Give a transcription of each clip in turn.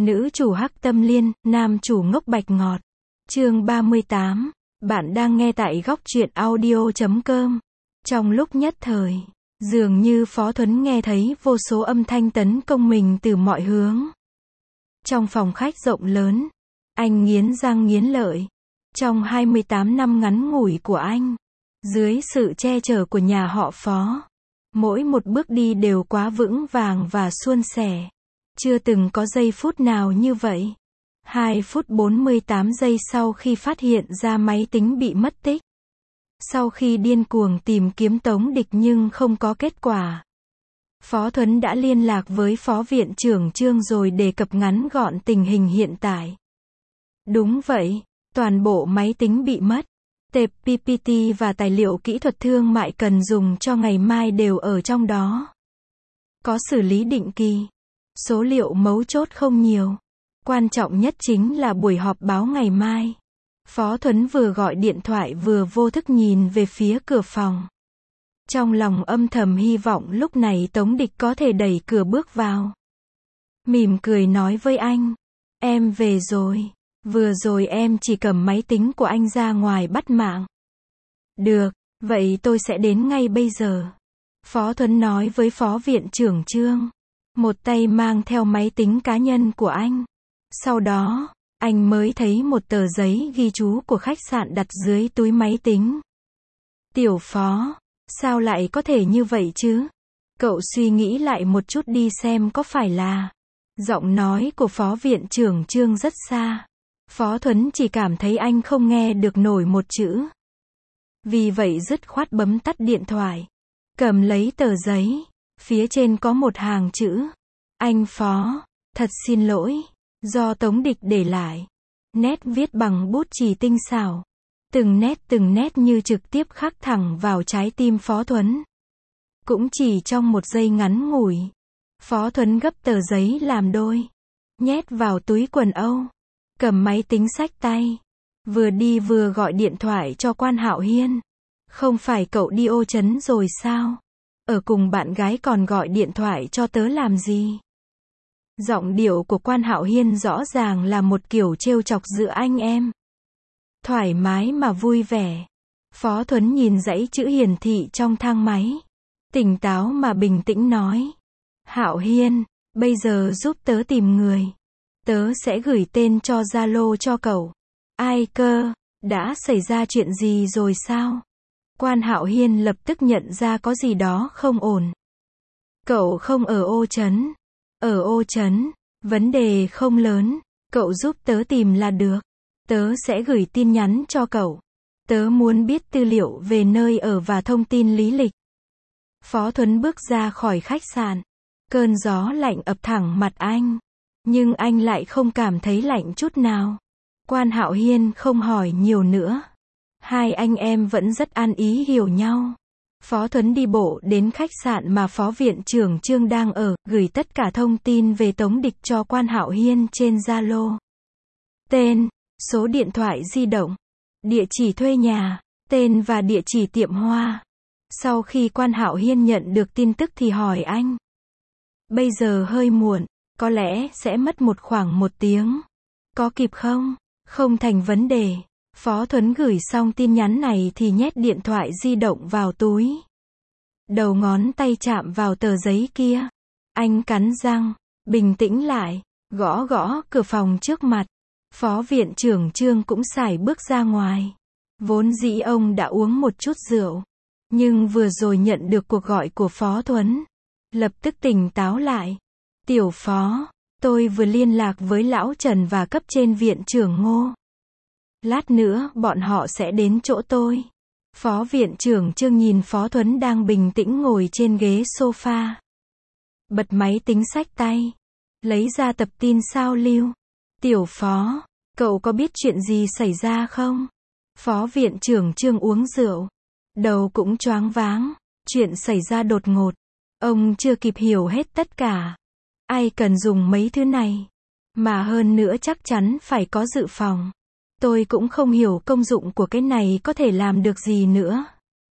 Nữ chủ hắc tâm liên, nam chủ ngốc bạch ngọt. Chương 38. Bạn đang nghe tại góc truyện audio.com. Trong lúc nhất thời, dường như Phó Thuấn nghe thấy vô số âm thanh tấn công mình từ mọi hướng. Trong phòng khách rộng lớn, anh nghiến răng nghiến lợi. Trong 28 năm ngắn ngủi của anh, dưới sự che chở của nhà họ Phó, mỗi một bước đi đều quá vững vàng và suôn sẻ. Chưa từng có giây phút nào như vậy. 2 phút 48 giây sau khi phát hiện ra máy tính bị mất tích. Sau khi điên cuồng tìm kiếm Tống Địch nhưng không có kết quả, Phó Thuấn đã liên lạc với Phó Viện trưởng Trương rồi đề cập ngắn gọn tình hình hiện tại. Đúng vậy, toàn bộ máy tính bị mất. Tệp PPT và tài liệu kỹ thuật thương mại cần dùng cho ngày mai đều ở trong đó. Có xử lý định kỳ. Số liệu mấu chốt không nhiều. Quan trọng nhất chính là buổi họp báo ngày mai. Phó Thuấn vừa gọi điện thoại vừa vô thức nhìn về phía cửa phòng. Trong lòng âm thầm hy vọng lúc này Tống Địch có thể đẩy cửa bước vào. Mỉm cười nói với anh. Em về rồi. Vừa rồi em chỉ cầm máy tính của anh ra ngoài bắt mạng. Được, vậy tôi sẽ đến ngay bây giờ. Phó Thuấn nói với Phó Viện trưởng Trương. Một tay mang theo máy tính cá nhân của anh. Sau đó, anh mới thấy một tờ giấy ghi chú của khách sạn đặt dưới túi máy tính. Tiểu Phó, sao lại có thể như vậy chứ? Cậu suy nghĩ lại một chút đi xem có phải là... Giọng nói của Phó Viện trưởng Trương rất xa. Phó Thuấn chỉ cảm thấy anh không nghe được nổi một chữ. Vì vậy dứt khoát bấm tắt điện thoại. Cầm lấy tờ giấy. Phía trên có một hàng chữ. Anh Phó, thật xin lỗi. Do Tống Địch để lại. Nét viết bằng bút chì tinh xảo. Từng nét như trực tiếp khắc thẳng vào trái tim Phó Thuấn. Cũng chỉ trong một giây ngắn ngủi. Phó Thuấn gấp tờ giấy làm đôi. Nhét vào túi quần âu. Cầm máy tính xách tay. Vừa đi vừa gọi điện thoại cho Quan Hạo Hiên. Không phải cậu đi Ô Trấn rồi sao? Ở cùng bạn gái còn gọi điện thoại cho tớ làm gì? Giọng điệu của Quan Hạo Hiên rõ ràng là một kiểu trêu chọc giữa anh em. Thoải mái mà vui vẻ. Phó Thuấn nhìn dãy chữ hiển thị trong thang máy. Tỉnh táo mà bình tĩnh nói. Hạo Hiên, bây giờ giúp tớ tìm người. Tớ sẽ gửi tên cho Zalo cho cậu. Ai cơ? Đã xảy ra chuyện gì rồi sao? Quan Hạo Hiên lập tức nhận ra có gì đó không ổn. Cậu không ở Ô Trấn. Ở Ô Trấn, vấn đề không lớn. Cậu giúp tớ tìm là được. Tớ sẽ gửi tin nhắn cho cậu. Tớ muốn biết tư liệu về nơi ở và thông tin lý lịch. Phó Thuấn bước ra khỏi khách sạn. Cơn gió lạnh ập thẳng mặt anh. Nhưng anh lại không cảm thấy lạnh chút nào. Quan Hạo Hiên không hỏi nhiều nữa. Hai anh em vẫn rất ăn ý hiểu nhau. Phó Thuấn đi bộ đến khách sạn mà Phó Viện trưởng Trương đang ở, gửi tất cả thông tin về Tống Địch cho Quan Hạo Hiên trên Zalo. Tên, số điện thoại di động, địa chỉ thuê nhà, tên và địa chỉ tiệm hoa. Sau khi Quan Hạo Hiên nhận được tin tức thì hỏi anh. Bây giờ hơi muộn, có lẽ sẽ mất khoảng 1 tiếng. Có kịp không? Không thành vấn đề. Phó Thuấn gửi xong tin nhắn này thì nhét điện thoại di động vào túi. Đầu ngón tay chạm vào tờ giấy kia. Anh cắn răng, bình tĩnh lại, gõ gõ cửa phòng trước mặt. Phó Viện trưởng Trương cũng sải bước ra ngoài. Vốn dĩ ông đã uống một chút rượu. Nhưng vừa rồi nhận được cuộc gọi của Phó Thuấn. Lập tức tỉnh táo lại. Tiểu Phó, tôi vừa liên lạc với Lão Trần và cấp trên Viện trưởng Ngô. Lát nữa bọn họ sẽ đến chỗ tôi. Phó Viện trưởng Trương nhìn Phó Thuấn đang bình tĩnh ngồi trên ghế sofa. Bật máy tính xách tay. Lấy ra tập tin sao lưu. Tiểu Phó, cậu có biết chuyện gì xảy ra không? Phó Viện trưởng Trương uống rượu. Đầu cũng choáng váng. Chuyện xảy ra đột ngột. Ông chưa kịp hiểu hết tất cả. Ai cần dùng mấy thứ này? Mà hơn nữa chắc chắn phải có dự phòng. Tôi cũng không hiểu công dụng của cái này có thể làm được gì nữa.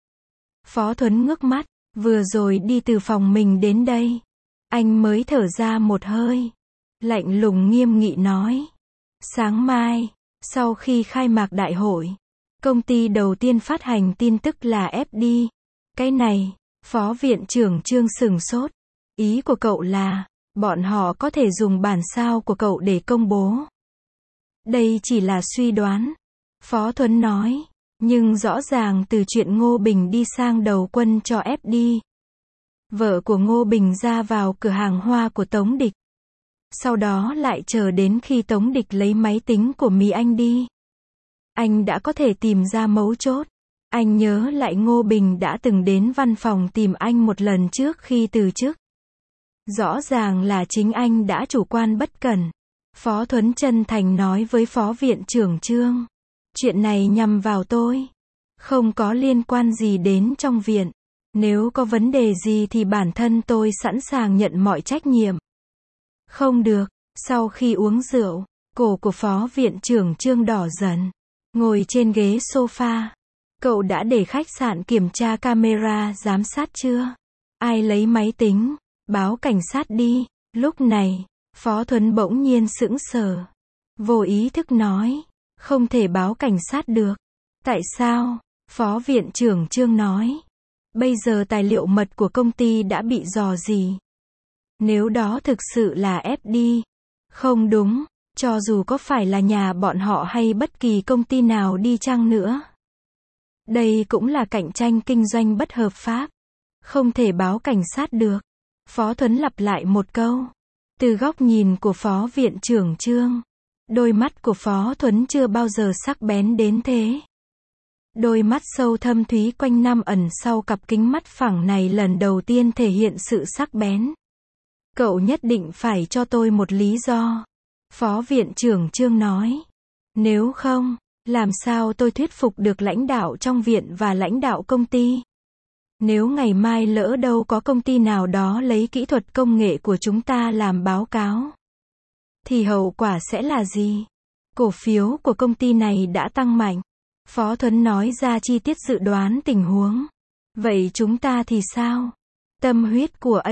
Phó Thuấn ngước mắt, vừa rồi đi từ phòng mình đến đây. Anh mới thở ra một hơi. lạnh lùng nghiêm nghị nói. Sáng mai, sau khi khai mạc đại hội, công ty đầu tiên phát hành tin tức là FD. Cái này, Phó Viện trưởng Trương sửng sốt. Ý của cậu là, bọn họ có thể dùng bản sao của cậu để công bố. Đây chỉ là suy đoán. Phó Thuấn nói. Nhưng rõ ràng từ chuyện Ngô Bình đi sang đầu quân cho FD. Vợ của Ngô Bình ra vào cửa hàng hoa của Tống Địch. Sau đó lại chờ đến khi Tống Địch lấy máy tính của Mì Anh đi. Anh đã có thể tìm ra mấu chốt. Anh nhớ lại Ngô Bình đã từng đến văn phòng tìm anh một lần trước khi từ chức. Rõ ràng là chính anh đã chủ quan bất cẩn. Phó Thuấn chân thành nói với Phó Viện trưởng Trương. Chuyện này nhằm vào tôi. Không có liên quan gì đến trong viện. Nếu có vấn đề gì thì bản thân tôi sẵn sàng nhận mọi trách nhiệm. Không được. Sau khi uống rượu, cổ của Phó Viện trưởng Trương đỏ dần. Ngồi trên ghế sofa. Cậu đã để khách sạn kiểm tra camera giám sát chưa? Ai lấy máy tính? Báo cảnh sát đi. Lúc này, Phó Thuấn bỗng nhiên sững sờ. Vô ý thức nói. Không thể báo cảnh sát được. Tại sao? Phó Viện trưởng Trương nói. Bây giờ tài liệu mật của công ty đã bị rò rỉ. Nếu đó thực sự là FD. Không đúng. Cho dù có phải là nhà bọn họ hay bất kỳ công ty nào đi chăng nữa. Đây cũng là cạnh tranh kinh doanh bất hợp pháp. Không thể báo cảnh sát được. Phó Thuấn lặp lại một câu. Từ góc nhìn của Phó Viện trưởng Trương. Đôi mắt của Phó Thuấn chưa bao giờ sắc bén đến thế. Đôi mắt sâu thâm thúy quanh năm ẩn sau cặp kính mắt phẳng này lần đầu tiên thể hiện sự sắc bén. Cậu nhất định phải cho tôi một lý do. Phó Viện trưởng Trương nói. Nếu không, làm sao tôi thuyết phục được lãnh đạo trong viện và lãnh đạo công ty? Nếu ngày mai lỡ đâu có công ty nào đó lấy kỹ thuật công nghệ của chúng ta làm báo cáo, thì hậu quả sẽ là gì? Cổ phiếu của công ty này đã tăng mạnh. Phó Thuấn nói ra chi tiết dự đoán tình huống. Vậy chúng ta thì sao? Tâm huyết của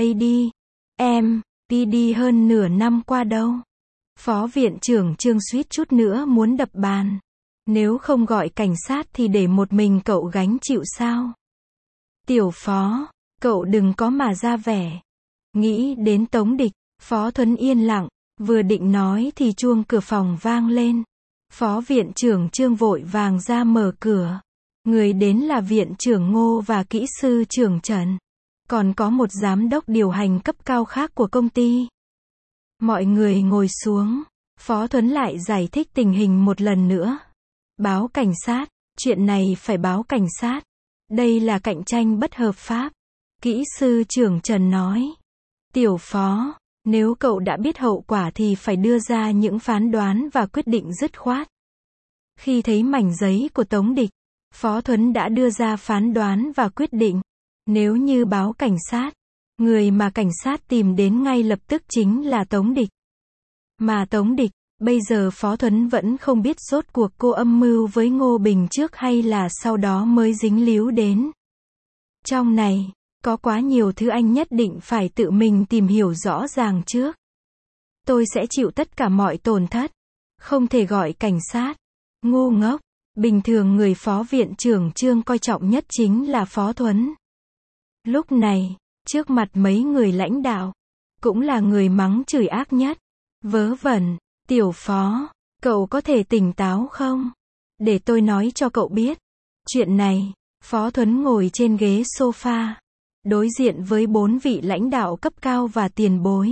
PD hơn nửa năm qua đâu? Phó Viện trưởng Trương suýt chút nữa muốn đập bàn. Nếu không gọi cảnh sát thì để một mình cậu gánh chịu sao? Tiểu Phó, cậu đừng có mà ra vẻ. Nghĩ đến Tống Địch, Phó Thuấn yên lặng, vừa định nói thì chuông cửa phòng vang lên. Phó Viện trưởng Trương vội vàng ra mở cửa. Người đến là Viện trưởng Ngô và kỹ sư trưởng Trần. Còn có một giám đốc điều hành cấp cao khác của công ty. Mọi người ngồi xuống. Phó Thuấn lại giải thích tình hình một lần nữa. Báo cảnh sát, chuyện này phải báo cảnh sát. Đây là cạnh tranh bất hợp pháp. Kỹ sư trưởng Trần nói. Tiểu Phó, nếu cậu đã biết hậu quả thì phải đưa ra những phán đoán và quyết định dứt khoát. Khi thấy mảnh giấy của Tống Địch, Phó Thuấn đã đưa ra phán đoán và quyết định. Nếu như báo cảnh sát, người mà cảnh sát tìm đến ngay lập tức chính là Tống Địch. Mà Tống Địch, bây giờ Phó Thuấn vẫn không biết rốt cuộc cô âm mưu với Ngô Bình trước hay là sau đó mới dính líu đến. Trong này, có quá nhiều thứ anh nhất định phải tự mình tìm hiểu rõ ràng trước. Tôi sẽ chịu tất cả mọi tổn thất. Không thể gọi cảnh sát. Ngu ngốc. Bình thường người Phó Viện trưởng Trương coi trọng nhất chính là Phó Thuấn. Lúc này, trước mặt mấy người lãnh đạo, cũng là người mắng chửi ác nhất. Vớ vẩn, Tiểu Phó, cậu có thể tỉnh táo không? Để tôi nói cho cậu biết. Chuyện này, Phó Thuấn ngồi trên ghế sofa, đối diện với 4 vị lãnh đạo cấp cao và tiền bối.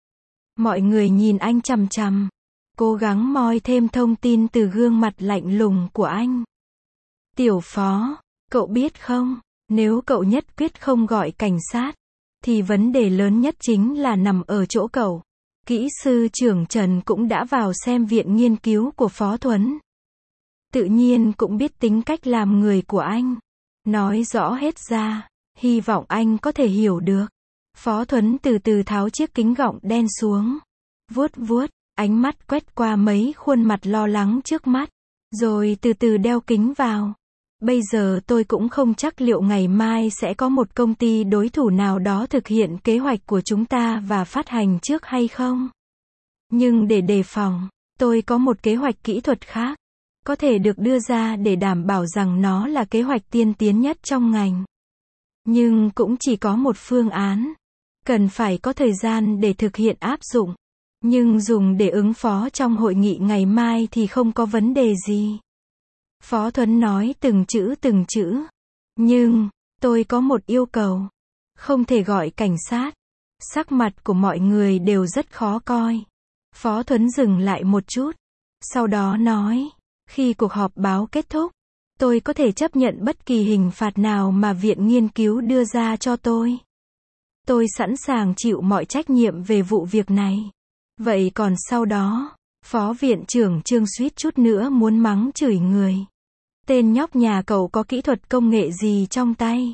Mọi người nhìn anh chằm chằm, cố gắng moi thêm thông tin từ gương mặt lạnh lùng của anh. Tiểu Phó, cậu biết không, nếu cậu nhất quyết không gọi cảnh sát, thì vấn đề lớn nhất chính là nằm ở chỗ cậu. Kỹ sư trưởng Trần cũng đã vào xem viện nghiên cứu của Phó Thuấn. Tự nhiên cũng biết tính cách làm người của anh. Nói rõ hết ra, hy vọng anh có thể hiểu được. Phó Thuấn từ từ tháo chiếc kính gọng đen xuống. Vuốt vuốt, ánh mắt quét qua mấy khuôn mặt lo lắng trước mắt. Rồi từ từ đeo kính vào. Bây giờ tôi cũng không chắc liệu ngày mai sẽ có một công ty đối thủ nào đó thực hiện kế hoạch của chúng ta và phát hành trước hay không. Nhưng để đề phòng, tôi có một kế hoạch kỹ thuật khác, có thể được đưa ra để đảm bảo rằng nó là kế hoạch tiên tiến nhất trong ngành. Nhưng cũng chỉ có một phương án. Cần phải có thời gian để thực hiện áp dụng. Nhưng dùng để ứng phó trong hội nghị ngày mai thì không có vấn đề gì. Phó Thuấn nói từng chữ. Nhưng, tôi có một yêu cầu. Không thể gọi cảnh sát. Sắc mặt của mọi người đều rất khó coi. Phó Thuấn dừng lại một chút. Sau đó nói, khi cuộc họp báo kết thúc, tôi có thể chấp nhận bất kỳ hình phạt nào mà viện nghiên cứu đưa ra cho tôi. Tôi sẵn sàng chịu mọi trách nhiệm về vụ việc này. Vậy còn sau đó, Phó Viện trưởng Trương suýt chút nữa muốn mắng chửi người. Tên nhóc nhà cậu có kỹ thuật công nghệ gì trong tay?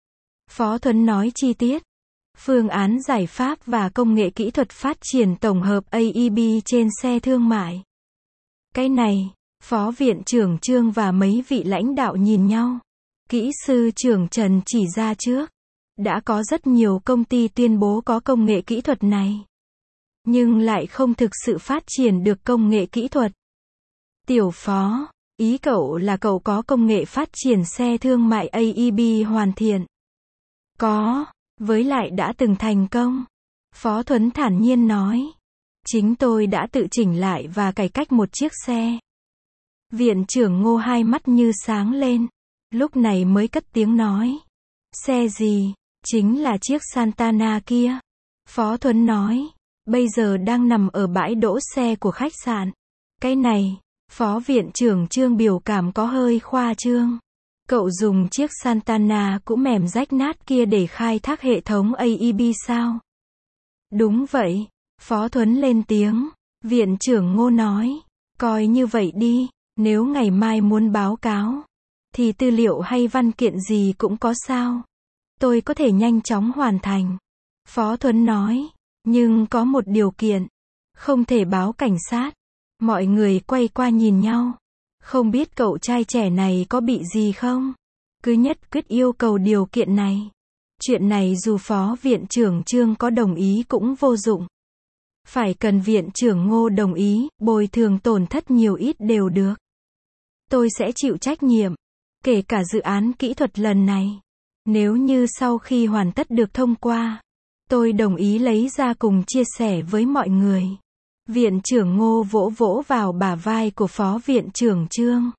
Phó Thuấn nói chi tiết. Phương án giải pháp và công nghệ kỹ thuật phát triển tổng hợp AEB trên xe thương mại. Cái này, Phó Viện trưởng Trương và mấy vị lãnh đạo nhìn nhau. Kỹ sư trưởng Trần chỉ ra trước. Đã có rất nhiều công ty tuyên bố có công nghệ kỹ thuật này. Nhưng lại không thực sự phát triển được công nghệ kỹ thuật. Tiểu Phó, ý cậu là cậu có công nghệ phát triển xe thương mại AEB hoàn thiện? Có, với lại đã từng thành công. Phó Thuấn thản nhiên nói. Chính tôi đã tự chỉnh lại và cải cách một chiếc xe. Viện trưởng Ngô hai mắt như sáng lên. Lúc này mới cất tiếng nói. Xe gì? Chính là chiếc Santana kia. Phó Thuấn nói. Bây giờ đang nằm ở bãi đỗ xe của khách sạn. Cái này, Phó Viện trưởng Trương biểu cảm có hơi khoa trương. Cậu dùng chiếc Santana cũ mềm rách nát kia để khai thác hệ thống AEB sao? Đúng vậy. Phó Thuấn lên tiếng. Viện trưởng Ngô nói. Coi như vậy đi, nếu ngày mai muốn báo cáo, thì tư liệu hay văn kiện gì cũng có sao. Tôi có thể nhanh chóng hoàn thành. Phó Thuấn nói. Nhưng có một điều kiện. Không thể báo cảnh sát. Mọi người quay qua nhìn nhau. Không biết cậu trai trẻ này có bị gì không? Cứ nhất quyết yêu cầu điều kiện này. Chuyện này dù Phó Viện trưởng Trương có đồng ý cũng vô dụng. Phải cần Viện trưởng Ngô đồng ý, bồi thường tổn thất nhiều ít đều được. Tôi sẽ chịu trách nhiệm. Kể cả dự án kỹ thuật lần này. Nếu như sau khi hoàn tất được thông qua, tôi đồng ý lấy ra cùng chia sẻ với mọi người. Viện trưởng Ngô vỗ vỗ vào bả vai của Phó Viện trưởng Trương.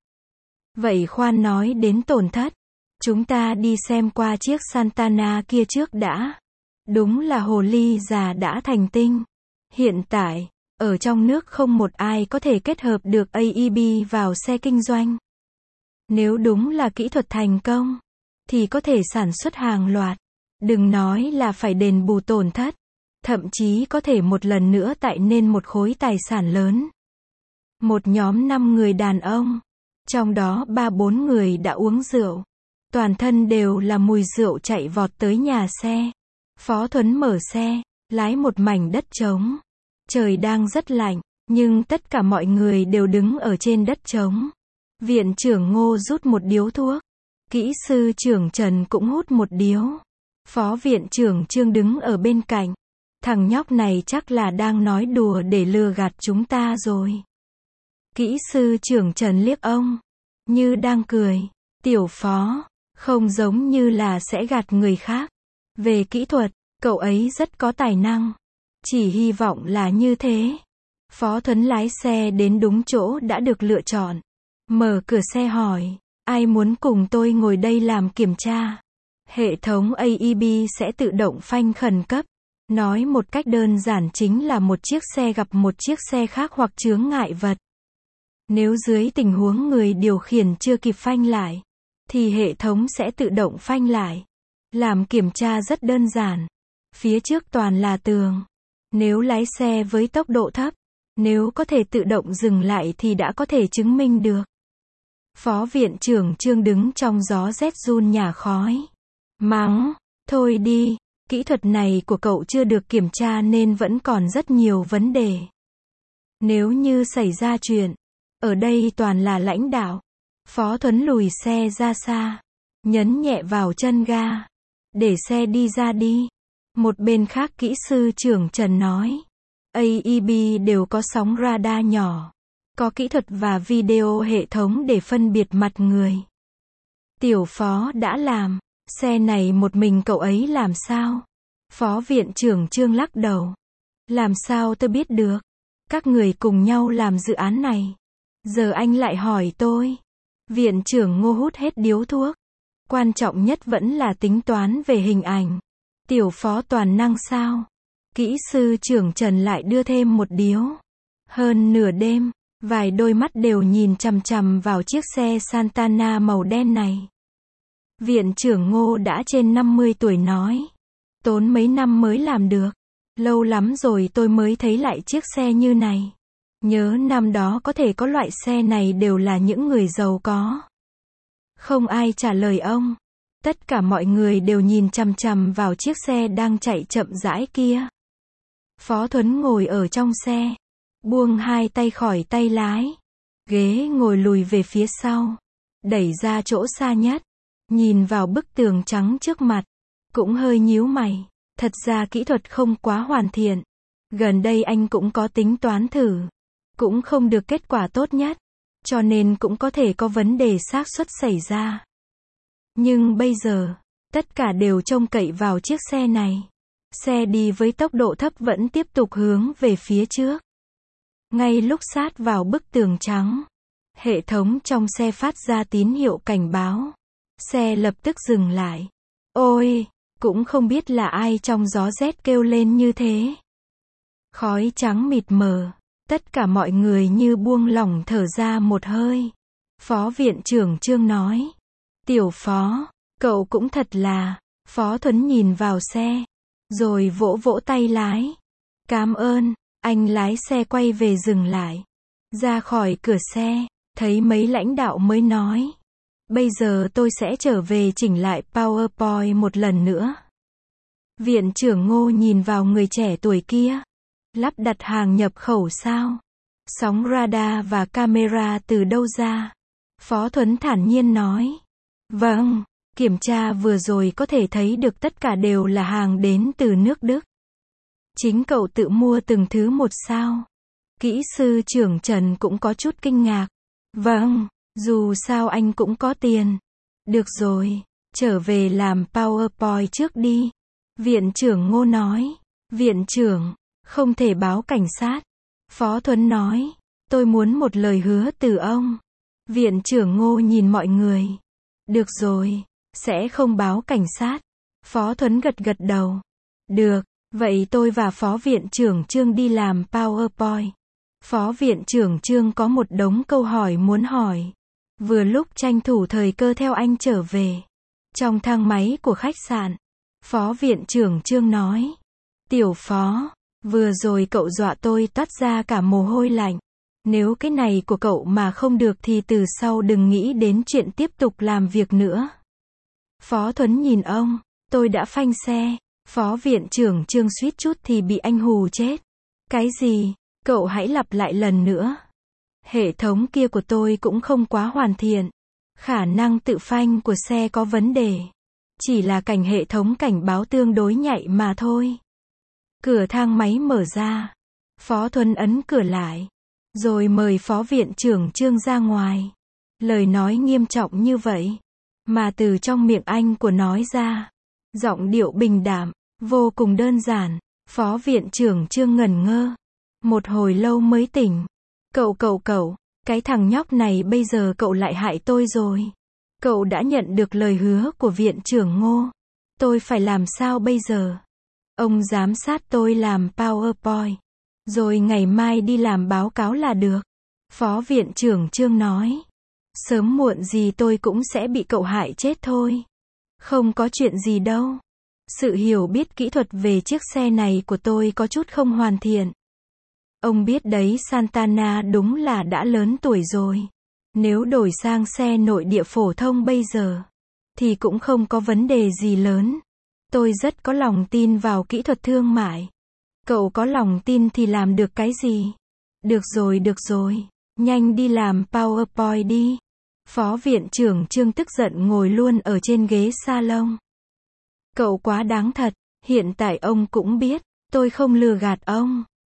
Vậy khoan nói đến tổn thất. Chúng ta đi xem qua chiếc Santana kia trước đã. Đúng là hồ ly già đã thành tinh. Hiện tại, ở trong nước không một ai có thể kết hợp được AEB vào xe kinh doanh. Nếu đúng là kỹ thuật thành công, thì có thể sản xuất hàng loạt. Đừng nói là phải đền bù tổn thất. Thậm chí có thể một lần nữa tạo nên một khối tài sản lớn. Một nhóm 5 người đàn ông. Trong đó 3-4 người đã uống rượu. Toàn thân đều là mùi rượu chạy vọt tới nhà xe. Phó Thuấn mở xe, lái một mảnh đất trống. Trời đang rất lạnh, nhưng tất cả mọi người đều đứng ở trên đất trống. Viện trưởng Ngô rút một điếu thuốc. Kỹ sư trưởng Trần cũng hút một điếu. Phó Viện trưởng Trương đứng ở bên cạnh. Thằng nhóc này chắc là đang nói đùa để lừa gạt chúng ta rồi. Kỹ sư trưởng Trần liếc ông. Như đang cười. Tiểu Phó, không giống như là sẽ gạt người khác. Về kỹ thuật, cậu ấy rất có tài năng. Chỉ hy vọng là như thế. Phó Thuấn lái xe đến đúng chỗ đã được lựa chọn. Mở cửa xe hỏi. Ai muốn cùng tôi ngồi đây làm kiểm tra? Hệ thống AEB sẽ tự động phanh khẩn cấp. Nói một cách đơn giản chính là một chiếc xe gặp một chiếc xe khác hoặc chướng ngại vật. Nếu dưới tình huống người điều khiển chưa kịp phanh lại, thì hệ thống sẽ tự động phanh lại. Làm kiểm tra rất đơn giản. Phía trước toàn là tường. Nếu lái xe với tốc độ thấp, nếu có thể tự động dừng lại thì đã có thể chứng minh được. Phó Viện trưởng Trương đứng trong gió rét run nhả khói. Mắng, thôi đi, kỹ thuật này của cậu chưa được kiểm tra nên vẫn còn rất nhiều vấn đề. Nếu như xảy ra chuyện, ở đây toàn là lãnh đạo. Phó Thuấn lùi xe ra xa, nhấn nhẹ vào chân ga. Để xe đi ra đi. Một bên khác kỹ sư trưởng Trần nói. AEB đều có sóng radar nhỏ. Có kỹ thuật và video hệ thống để phân biệt mặt người. Tiểu Phó đã làm. Xe này một mình cậu ấy làm sao? Phó viện trưởng Trương lắc đầu. Làm sao tôi biết được? Các người cùng nhau làm dự án này. Giờ anh lại hỏi tôi. Viện trưởng Ngô hút hết điếu thuốc. Quan trọng nhất vẫn là tính toán về hình ảnh. Tiểu Phó toàn năng sao? Kỹ sư trưởng Trần lại đưa thêm một điếu. Hơn nửa đêm, vài đôi mắt đều nhìn chằm chằm vào chiếc xe Santana màu đen này. Viện trưởng Ngô đã trên 50 tuổi nói. Tốn mấy năm mới làm được. Lâu lắm rồi tôi mới thấy lại chiếc xe như này. Nhớ năm đó có thể có loại xe này đều là những người giàu có. Không ai trả lời ông. Tất cả mọi người đều nhìn chằm chằm vào chiếc xe đang chạy chậm rãi kia. Phó Thuấn ngồi ở trong xe. Buông hai tay khỏi tay lái. Ghế ngồi lùi về phía sau. Đẩy ra chỗ xa nhất. Nhìn vào bức tường trắng trước mặt. Cũng hơi nhíu mày. Thật ra kỹ thuật không quá hoàn thiện. Gần đây anh cũng có tính toán thử. Cũng không được kết quả tốt nhất. Cho nên cũng có thể có vấn đề xác suất xảy ra. Nhưng bây giờ, tất cả đều trông cậy vào chiếc xe này. Xe đi với tốc độ thấp vẫn tiếp tục hướng về phía trước. Ngay lúc sát vào bức tường trắng, hệ thống trong xe phát ra tín hiệu cảnh báo. Xe lập tức dừng lại. Ôi, cũng không biết là ai trong gió rét kêu lên như thế. Khói trắng mịt mờ, tất cả mọi người như buông lỏng thở ra một hơi. Phó viện trưởng Trương nói. Tiểu Phó, cậu cũng thật là. Phó Thuấn nhìn vào xe, rồi vỗ vỗ tay lái. Cảm ơn. Anh lái xe quay về dừng lại. Ra khỏi cửa xe, thấy mấy lãnh đạo mới nói. Bây giờ tôi sẽ trở về chỉnh lại PowerPoint một lần nữa. Viện trưởng Ngô nhìn vào người trẻ tuổi kia. Lắp đặt hàng nhập khẩu sao? Sóng radar và camera từ đâu ra? Phó Thuấn thản nhiên nói. Vâng, kiểm tra vừa rồi có thể thấy được tất cả đều là hàng đến từ nước Đức. Chính cậu tự mua từng thứ một sao? Kỹ sư trưởng Trần cũng có chút kinh ngạc. Vâng, dù sao anh cũng có tiền. Được rồi, trở về làm PowerPoint trước đi. Viện trưởng Ngô nói. Viện trưởng, không thể báo cảnh sát. Phó Thuấn nói. Tôi muốn một lời hứa từ ông. Viện trưởng Ngô nhìn mọi người. Được rồi, sẽ không báo cảnh sát. Phó Thuấn gật gật đầu. Được, vậy tôi và Phó viện trưởng Trương đi làm PowerPoint. Phó viện trưởng Trương có một đống câu hỏi muốn hỏi. Vừa lúc tranh thủ thời cơ theo anh trở về. Trong thang máy của khách sạn, Phó viện trưởng Trương nói. Tiểu Phó, vừa rồi cậu dọa tôi toát ra cả mồ hôi lạnh. Nếu cái này của cậu mà không được thì từ sau đừng nghĩ đến chuyện tiếp tục làm việc nữa. Phó Thuấn nhìn ông. Tôi đã phanh xe. Phó viện trưởng Trương suýt chút thì bị anh hù chết. Cái gì? Cậu hãy lặp lại lần nữa. Hệ thống kia của tôi cũng không quá hoàn thiện. Khả năng tự phanh của xe có vấn đề. Chỉ là cảnh hệ thống cảnh báo tương đối nhạy mà thôi. Cửa thang máy mở ra. Phó Thuấn ấn cửa lại. Rồi mời Phó viện trưởng Trương ra ngoài. Lời nói nghiêm trọng như vậy. Mà từ trong miệng anh của nói ra. Giọng điệu bình đạm, vô cùng đơn giản. Phó viện trưởng Trương ngẩn ngơ. Một hồi lâu mới tỉnh. Cậu, cái thằng nhóc này bây giờ cậu lại hại tôi rồi. Cậu đã nhận được lời hứa của viện trưởng Ngô. Tôi phải làm sao bây giờ? Ông giám sát tôi làm PowerPoint. Rồi ngày mai đi làm báo cáo là được. Phó viện trưởng Trương nói. Sớm muộn gì tôi cũng sẽ bị cậu hại chết thôi. Không có chuyện gì đâu. Sự hiểu biết kỹ thuật về chiếc xe này của tôi có chút không hoàn thiện. Ông biết đấy, Santana đúng là đã lớn tuổi rồi. Nếu đổi sang xe nội địa phổ thông bây giờ, thì cũng không có vấn đề gì lớn. Tôi rất có lòng tin vào kỹ thuật thương mại. Cậu có lòng tin thì làm được cái gì? Được rồi. Nhanh đi làm PowerPoint đi. Phó viện trưởng Trương tức giận ngồi luôn ở trên ghế salon. Cậu quá đáng thật. Hiện tại ông cũng biết, tôi không lừa gạt ông.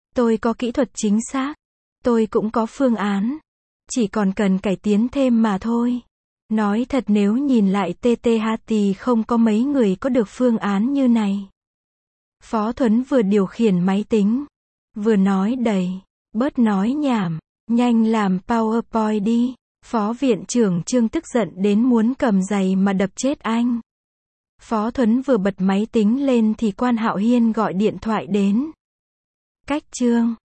Tôi có kỹ thuật chính xác. Tôi cũng có phương án. Chỉ còn cần cải tiến thêm mà thôi. Nói thật nếu nhìn lại TTH thì không có mấy người có được phương án như này. Phó Thuấn vừa điều khiển máy tính, vừa nói đầy. Bớt nói nhảm, nhanh làm PowerPoint đi. Phó viện trưởng Trương tức giận đến muốn cầm giày mà đập chết anh. Phó Thuấn vừa bật máy tính lên thì Quan Hạo Hiên gọi điện thoại đến. Cách Trương,